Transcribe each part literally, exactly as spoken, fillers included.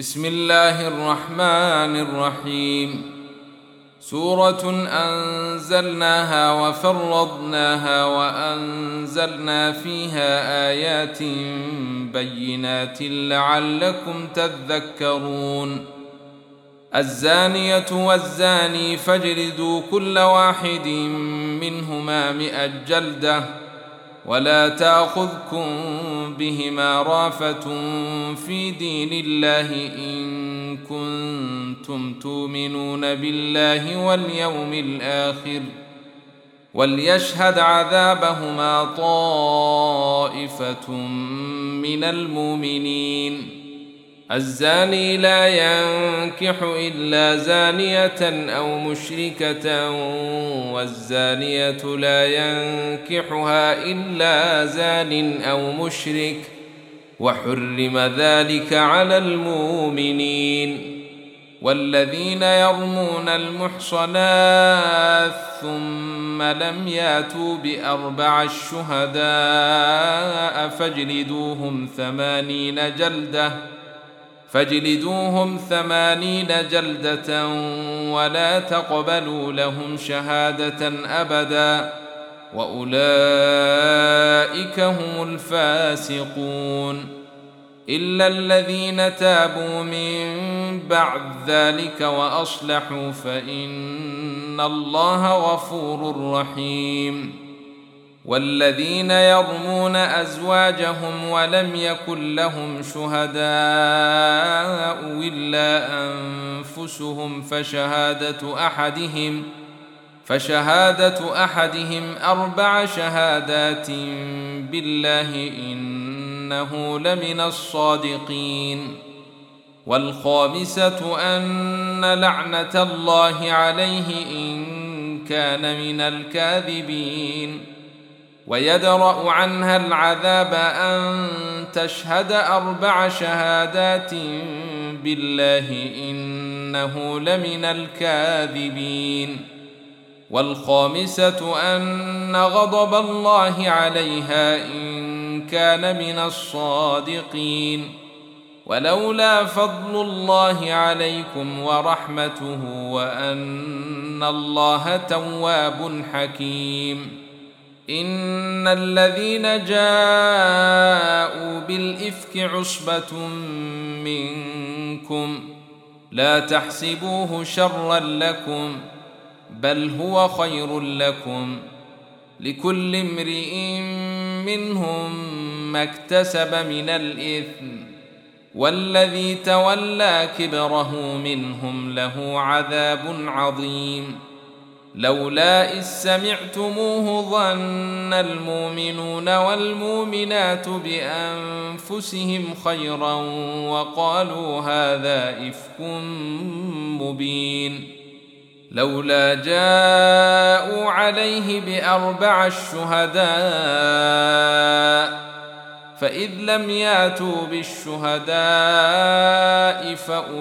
بسم الله الرحمن الرحيم. سورة أنزلناها وفرضناها وأنزلنا فيها آيات بينات لعلكم تذكرون. الزانية والزاني فاجلدوا كل واحد منهما مئة جلدة ولا تأخذكم بهما رافة في دين الله إن كنتم تؤمنون بالله واليوم الآخر وليشهد عذابهما طائفة من المؤمنين. الزاني لا ينكح إلا زانية أو مشركة والزانية لا ينكحها إلا زان أو مشرك وحرم ذلك على المؤمنين. والذين يرمون المحصنات ثم لم ياتوا بأربع الشهداء فاجلدوهم ثمانين جلدة فاجلدوهم ثمانين جلدة ولا تقبلوا لهم شهادة أبدا وأولئك هم الفاسقون. إلا الذين تابوا من بعد ذلك وأصلحوا فإن الله غفور رحيم. والذين يرمون أزواجهم ولم يكن لهم شهداء إلا أنفسهم فشهادة أحدهم فشهادة أحدهم أربع شهادات بالله إنه لمن الصادقين. والخامسة أن لعنة الله عليه إن كان من الكاذبين. ويدرأ عنها العذاب أن تشهد أربع شهادات بالله إنه لمن الكاذبين. والخامسة أن غضب الله عليها إن كان من الصادقين. ولولا فضل الله عليكم ورحمته وأن الله تواب حكيم. إن الذين جاءوا بالإفك عصبة منكم لا تحسبوه شرا لكم بل هو خير لكم لكل امرئ منهم ما اكتسب من الإثم والذي تولى كبره منهم له عذاب عظيم. لولا إذ سمعتموه ظن المؤمنون والمؤمنات بأنفسهم خيرا وقالوا هذا إفك مبين. لولا جاءوا عليه بأربع الشهداء فإذ لم ياتوا بالشهداء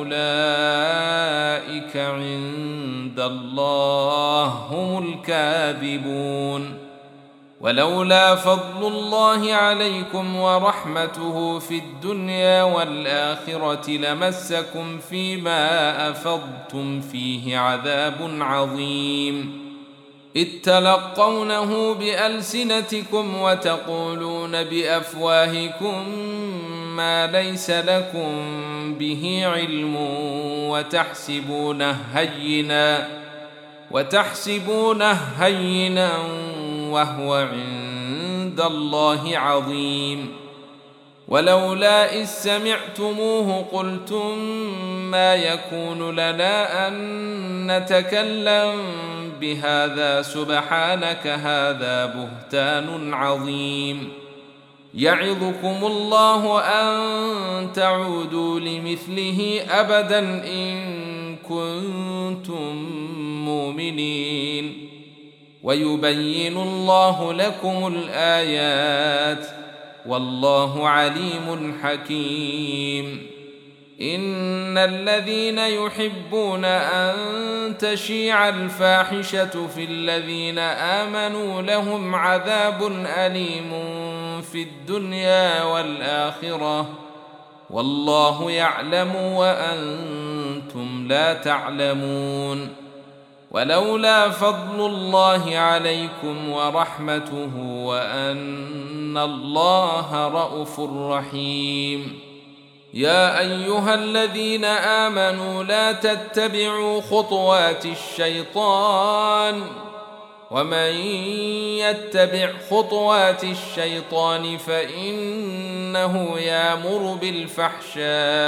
فأولئك عند الله هم الكاذبون. ولولا فضل الله عليكم ورحمته في الدنيا والآخرة لمسكم فيما أفضتم فيه عذاب عظيم. إذ تلقونه بألسنتكم وتقولون بأفواهكم ما ليس لكم به علم وتحسبونه هينا وتحسبونه هينا وهو عند الله عظيم. ولولا إذ سمعتموه قلتم ما يكون لنا أن نتكلم بهذا سبحانك هذا بهتان عظيم. يعظكم الله أن تعودوا لمثله أبدا إن كنتم مؤمنين. ويبين الله لكم الآيات والله عليم حكيم. إن الذين يحبون أن تشيع الفاحشة في الذين آمنوا لهم عذاب أليم في الدنيا والآخرة والله يعلم وأنتم لا تعلمون. ولولا فضل الله عليكم ورحمته وأن الله رءوف رحيم. يا أيها الذين آمنوا لا تتبعوا خطوات الشيطان، ومن يتبع خطوات الشيطان فإنه يأمر بالفحشاء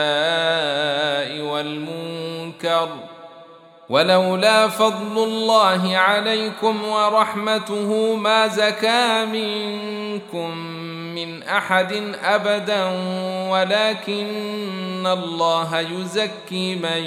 والمنكر. ولولا فضل الله عليكم ورحمته ما زكى منكم من أحد أبدا، ولكن الله يزكي من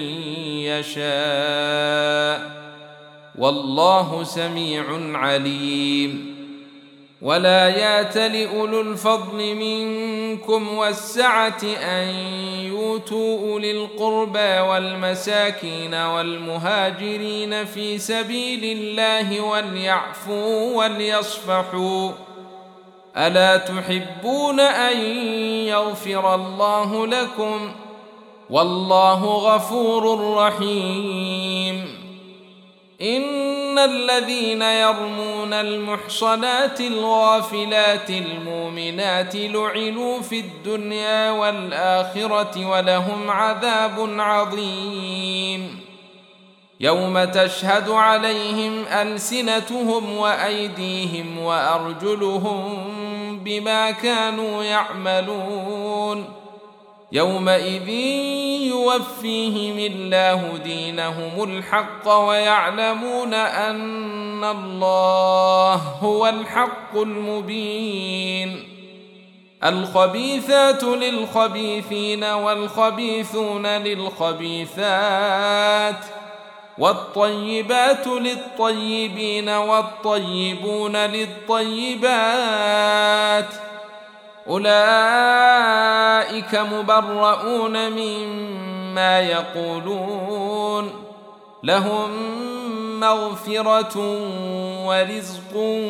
يشاء، والله سميع عليم. ولا يأت لأولو الفضل منكم والسعة أن يؤتوا أولي القربى والمساكين والمهاجرين في سبيل الله وليعفوا وليصفحوا، ألا تحبون أن يغفر الله لكم؟ والله غفور رحيم. إن الذين يرمون المحصنات الغافلات المؤمنات لعنوا في الدنيا والآخرة ولهم عذاب عظيم. يوم تشهد عليهم ألسنتهم وأيديهم وأرجلهم بما كانوا يعملون، يومئذ يوفيهم الله دينهم الحق ويعلمون أن الله هو الحق المبين. الخبيثات للخبيثين والخبيثون للخبيثات، والطيبات للطيبين والطيبون للطيبات، أولئك مبرؤون مما يقولون، لهم مغفرة ورزق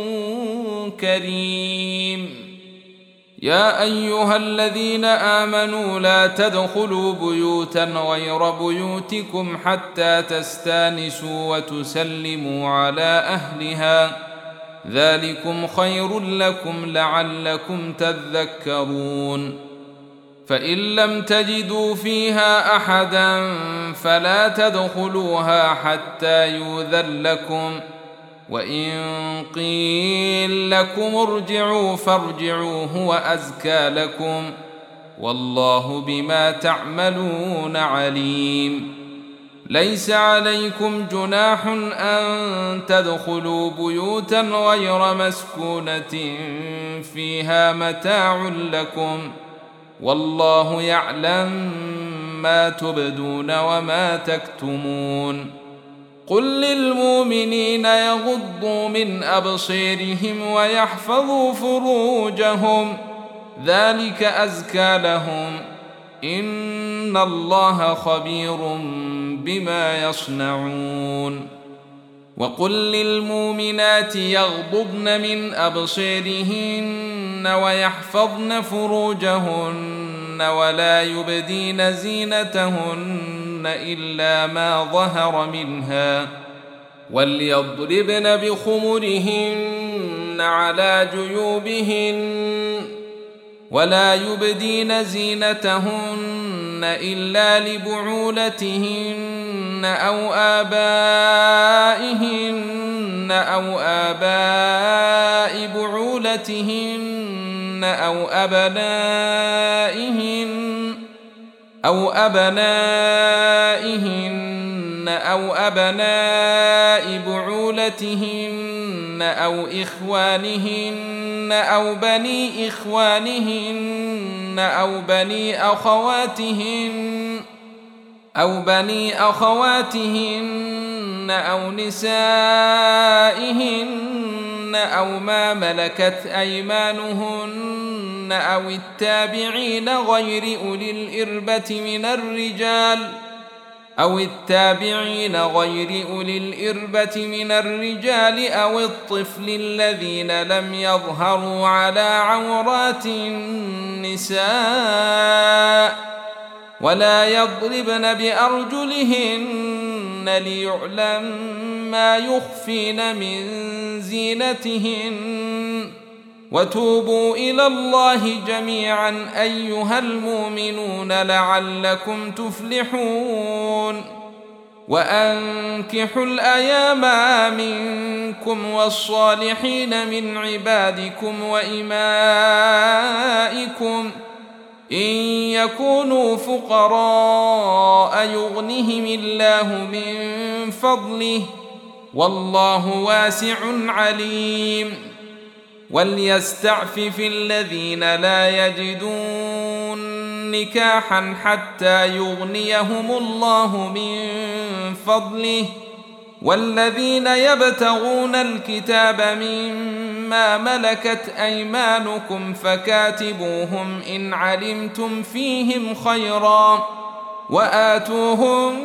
كريم. يا أيها الذين آمنوا لا تدخلوا بيوتا غير بيوتكم حتى تستانسوا وتسلموا على أهلها، ذلكم خير لكم لعلكم تذكرون. فإن لم تجدوا فيها أحدا فلا تدخلوها حتى يؤذن لكم، وإن قيل لكم ارجعوا فارجعوا هو أزكى لكم، والله بما تعملون عليم. ليس عليكم جناح أن تدخلوا بيوتا غير مسكونة فيها متاع لكم، والله يعلم ما تبدون وما تكتمون. قل للمؤمنين يغضوا من أبصيرهم ويحفظوا فروجهم، ذلك أزكى لهم، إن الله خبير بما يصنعون. وقل للمؤمنات يغضضن من أبصيرهن ويحفظن فروجهن ولا يبدين زينتهن إلا ما ظهر منها، وليضربن بخمرهن على جيوبهن، ولا يبدين زينتهن إلا لبعولتهن أو آبائهن أو آباء بعولتهن أو أبنائهن أو أبنائهن أو أبناء بعولتهن أو إخوانهن أو بني إخوانهن أو بني أخواتهن أو بني أخواتهن أو نسائهن أو ما ملكت أيمانهن أو التابعين غير أولي الإربة من الرجال أو التابعين غير أولي الإربة من الرجال أو الطفل الذين لم يظهروا على عورات النساء، ولا يضربن بأرجلهن ليعلم ما يخفين من زينتهن وتوبوا إلى الله جميعا أيها المؤمنون لعلكم تفلحون وأنكحوا الأيام منكم والصالحين من عبادكم وإمائكم إن يكونوا فقراء يغنهم الله من فضله والله واسع عليم وليستعفف الذين لا يجدون نكاحا حتى يغنيهم الله من فضله والذين يبتغون الكتاب مما ملكت أيمانكم فكاتبوهم إن علمتم فيهم خيرا وآتوهم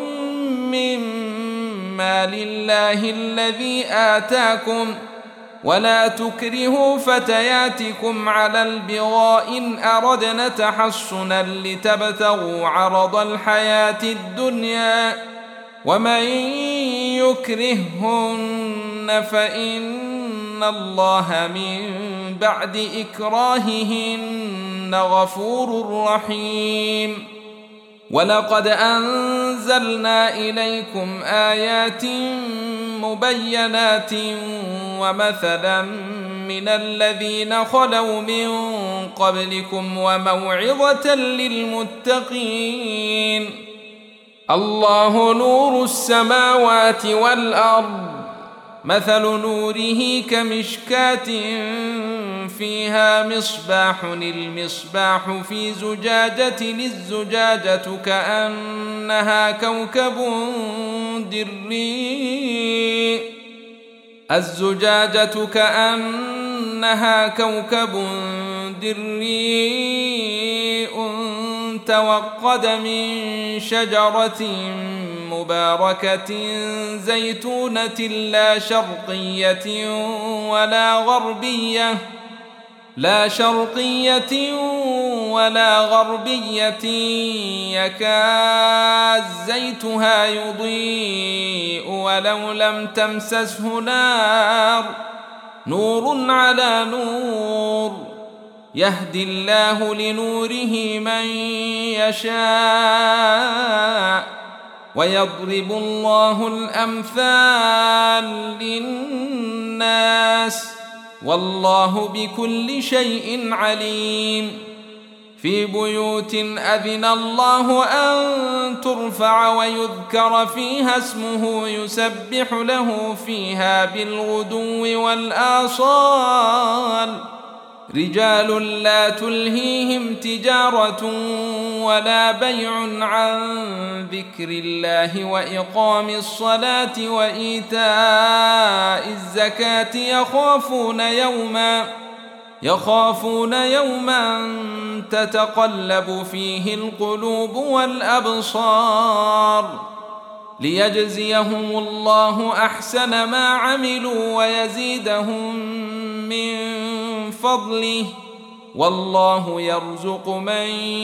مما لله الذي آتاكم ولا تكرهوا فتياتكم على البغاء إن أردنا تحصنا لتبتغوا عرض الحياة الدنيا ومن يكرههن فإن الله من بعد إكراههن غفور رحيم ولقد أنزلنا إليكم آيات مبينات ومثلا من الذين خلوا من قبلكم وموعظة للمتقين الله نور السماوات والأرض مثل نوره كمشكاة فيها مصباح المصباح في زجاجة الزجاجة كأنها كوكب دري الزجاجة كأنها كوكب دري توقد من شجرة مباركة زيتونة لا شرقية ولا غربية لا شرقية ولا غربية يكاد زيتها يضيء ولو لم تمسسه نار نور على نور يهدي الله لنوره من يشاء ويضرب الله الأمثال للناس والله بكل شيء عليم في بيوت أذن الله أن ترفع ويذكر فيها اسمه يسبح له فيها بالغدو والآصال رجال لا تلهيهم تجارة ولا بيع عن ذكر الله وإقام الصلاة وإيتاء الزكاة يخافون يوما يخافون يوما تتقلب فيه القلوب والأبصار ليجزيهم الله أحسن ما عملوا ويزيدهم من فضله والله يرزق من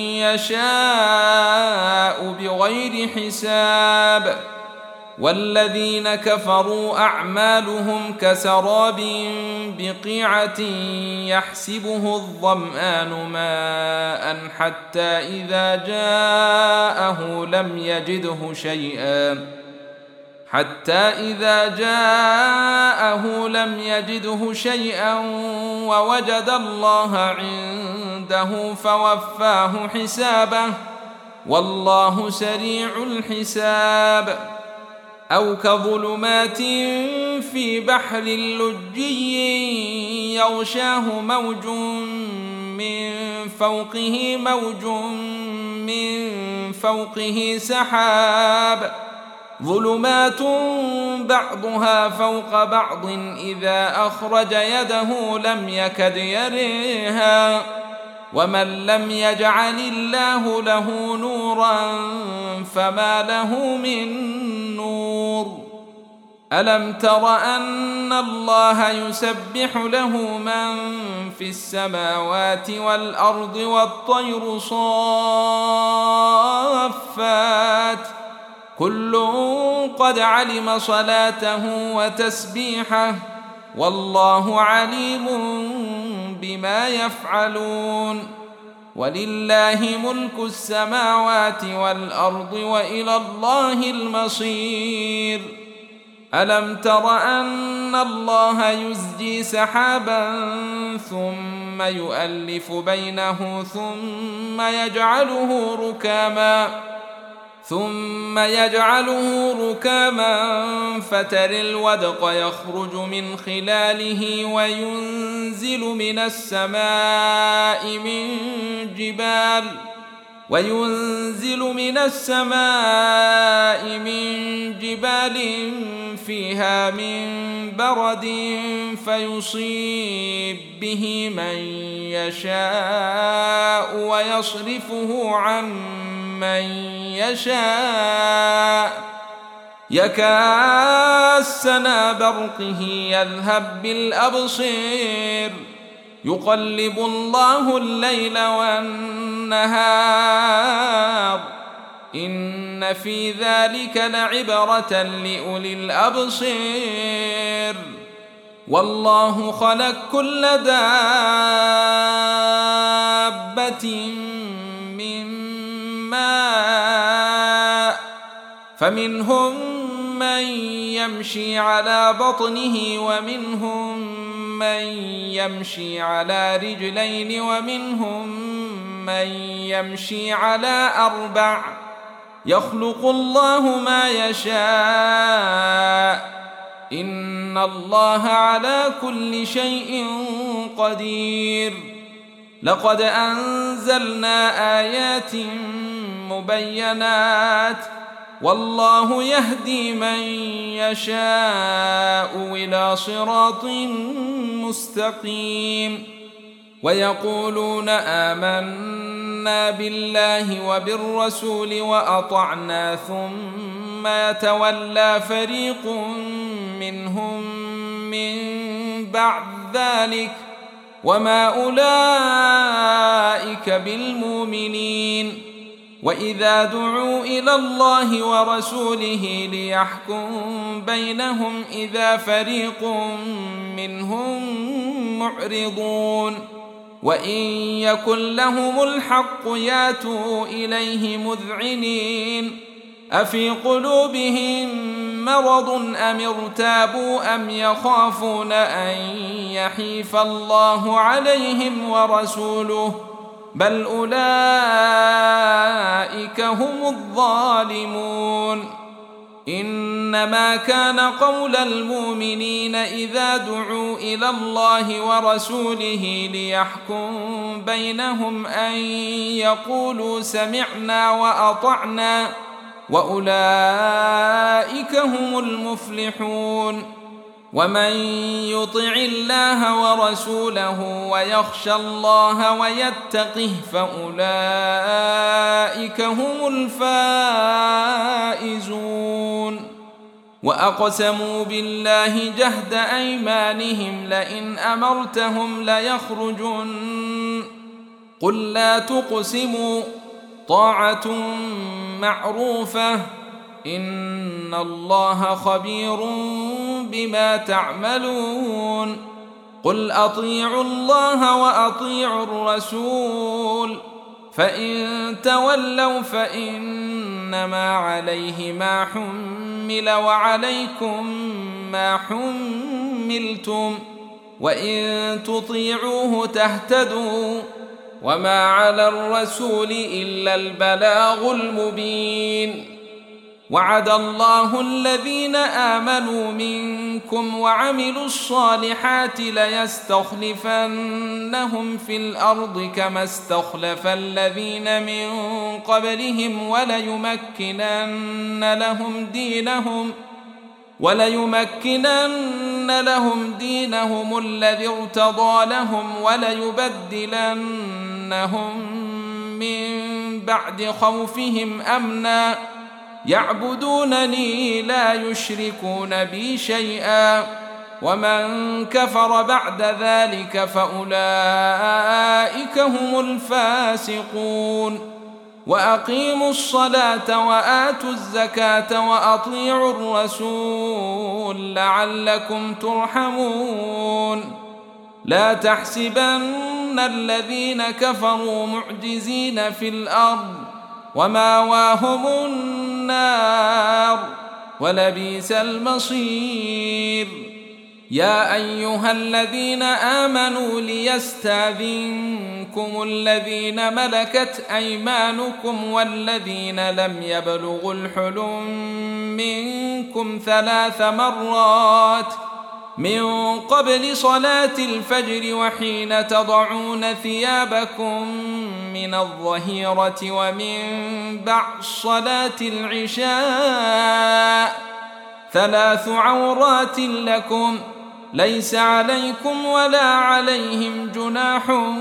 يشاء بغير حساب والذين كفروا أعمالهم كسراب بقيعة يحسبه الظمآن ماء حتى إذا جاءه لم يجده شيئا حتى إذا جاءه لم يجده شيئا ووجد الله عنده فوفاه حسابه والله سريع الحساب أو كظلمات في بحر لجي يغشاه موج من فوقه موج من فوقه سحاب ظلمات بعضها فوق بعض إذا أخرج يده لم يكد يريها ومن لم يجعل الله له نورا فما له من نور ألم تر أن الله يسبح له من في السماوات والأرض والطير صافات كل قد علم صلاته وتسبيحه والله عليم بما يفعلون ولله ملك السماوات والأرض وإلى الله المصير ألم تر أن الله يزجي سحابا ثم يؤلف بينه ثم يجعله ركاما ثم يجعله ركاما فترى الودق يخرج من خلاله وينزل من السماء من جبال وينزل من السماء من جبال فيها من برد فيصيب به من يشاء ويصرفه عن من يشاء يكاد سنا برقه يذهب بالأبصير يقلب الله الليل والنهار إن في ذلك لعبرة لأولي الأبصير والله خلق كل دابة من ماء فمنهم من يمشي على بطنه ومنهم من يمشي على رجلين ومنهم من يمشي على أربع يخلق الله ما يشاء إن الله على كل شيء قدير لقد أنزلنا آيات مبينات والله يهدي من يشاء إلى صراط مستقيم ويقولون آمنا بالله وبالرسول وأطعنا ثم يتولى فريق منهم من بعد ذلك وما أولئك بالمؤمنين وإذا دعوا إلى الله ورسوله ليحكم بينهم إذا فريق منهم معرضون وإن يكن لهم الحق ياتوا إليه مذعنين أفي قلوبهم مرض أم ارتابوا أم يخافون أن يحيف الله عليهم ورسوله بل أولئك هم الظالمون إنما كان قول المؤمنين إذا دعوا إلى الله ورسوله ليحكم بينهم أن يقولوا سمعنا وأطعنا وأولئك هم المفلحون ومن يطع الله ورسوله ويخشى الله ويتقه فأولئك هم الفائزون وأقسموا بالله جهد أيمانهم لئن أمرتهم ليخرجن قل لا تقسموا طاعة معروفة إن الله خبير بما تعملون قل أطيعوا الله وأطيعوا الرسول فإن تولوا فإنما عليه ما حمل وعليكم ما حملتم وإن تطيعوه تهتدوا وما على الرسول إلا البلاغ المبين وعد الله الذين آمنوا منكم وعملوا الصالحات ليستخلفنهم في الأرض كما استخلف الذين من قبلهم وليمكنن لهم دينهم وليمكنن لهم دينهم الذي ارتضى لهم وليبدلنهم من بعد خوفهم أمنا يعبدونني لا يشركون بي شيئا، ومن كفر بعد ذلك فأولئك هم الفاسقون. وأقيموا الصلاة وآتوا الزكاة وأطيعوا الرسول لعلكم ترحمون. لا تحسبن الذين كفروا معجزين في الأرض، ومأواهم النار ولبئس المصير. يا أيها الذين آمنوا ليستأذنكم الذين ملكت أيمانكم والذين لم يبلغوا الحلم منكم ثلاث مرات من قبل صلاة الفجر وحين تضعون ثيابكم من الظهيرة ومن بعد صلاة العشاء، ثلاث عورات لكم ليس عليكم ولا عليهم جناح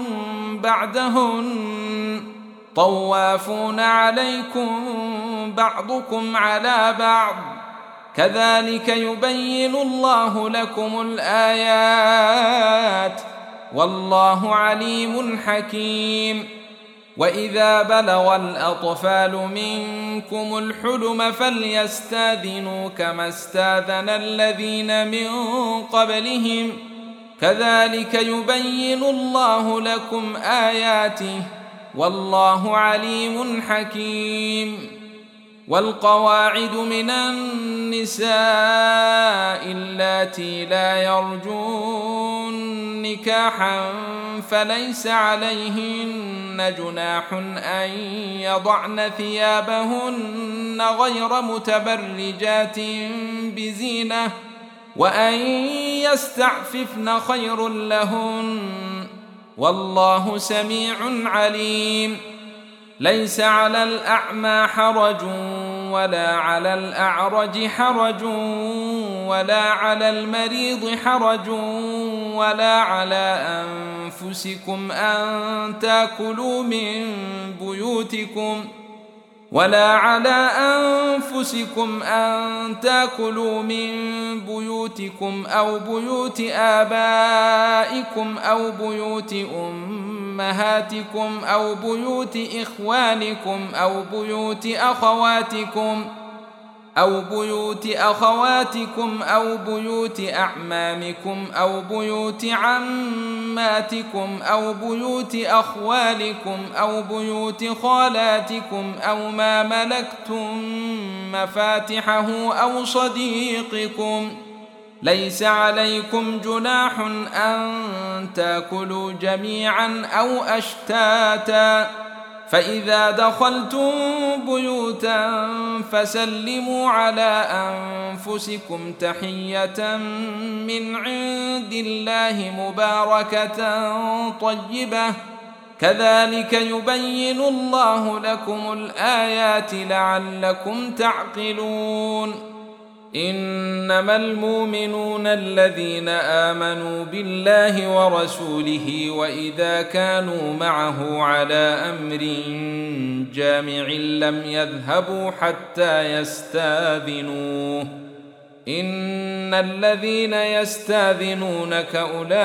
بعدهن، طوافون عليكم بعضكم على بعض، كذلك يبين الله لكم الآيات والله عليم حكيم. وإذا بلغ الأطفال منكم الحلم فليستأذنوا كما استأذن الذين من قبلهم، كذلك يبين الله لكم آياته والله عليم حكيم. والقواعد من النساء اللاتي لا يرجون نكاحا فليس عليهن جناح أن يضعن ثيابهن غير متبرجات بزينة، وأن يستعففن خير لهن والله سميع عليم. ليس على الأعمى حرج ولا على الأعرج حرج ولا على المريض حرج ولا على أنفسكم أن تأكلوا من بيوتكم ولا على أنفسكم أن تأكلوا من بيوتكم أو بيوت آبائكم أو بيوت أمهاتكم أو بيوت إخوانكم أو بيوت أخواتكم أو بيوت أخواتكم أو بيوت أعمامكم أو بيوت عماتكم أو بيوت أخوالكم أو بيوت خالاتكم أو ما ملكتم مفاتحه أو صديقكم. ليس عليكم جناح أن تأكلوا جميعا أو أشتاتا، فإذا دخلتم بيوتا فسلموا على أنفسكم تحية من عند الله مباركة طيبة، كذلك يبين الله لكم الآيات لعلكم تعقلون. إنما المؤمنون الذين آمنوا بالله ورسوله وإذا كانوا معه على أمر جامع لم يذهبوا حتى يستأذنوه. إن الذين يستأذنونك أولئك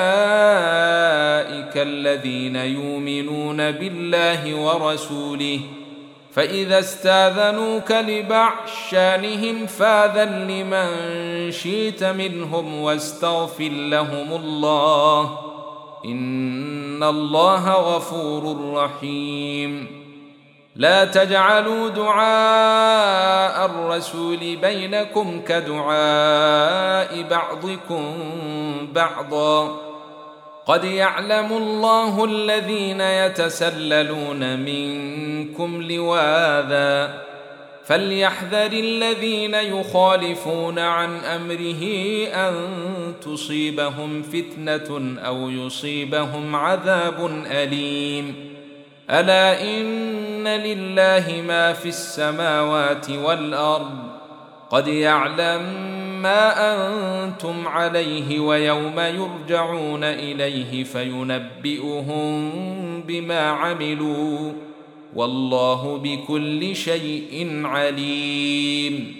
الذين يؤمنون بالله ورسوله، فإذا استاذنوك لبعض شأنهم فاذن لمن شئت منهم واستغفر لهم الله، إن الله غفور رحيم. لا تجعلوا دعاء الرسول بينكم كدعاء بعضكم بعضا، قد يعلم الله الذين يتسللون منكم لواذا، فليحذر الذين يخالفون عن أمره أن تصيبهم فتنة أو يصيبهم عذاب أليم. ألا إن لله ما في السماوات والأرض، قد يعلم ما أنتم عليه ويوم يرجعون إليه فينبئهم بما عملوا، والله بكل شيء عليم.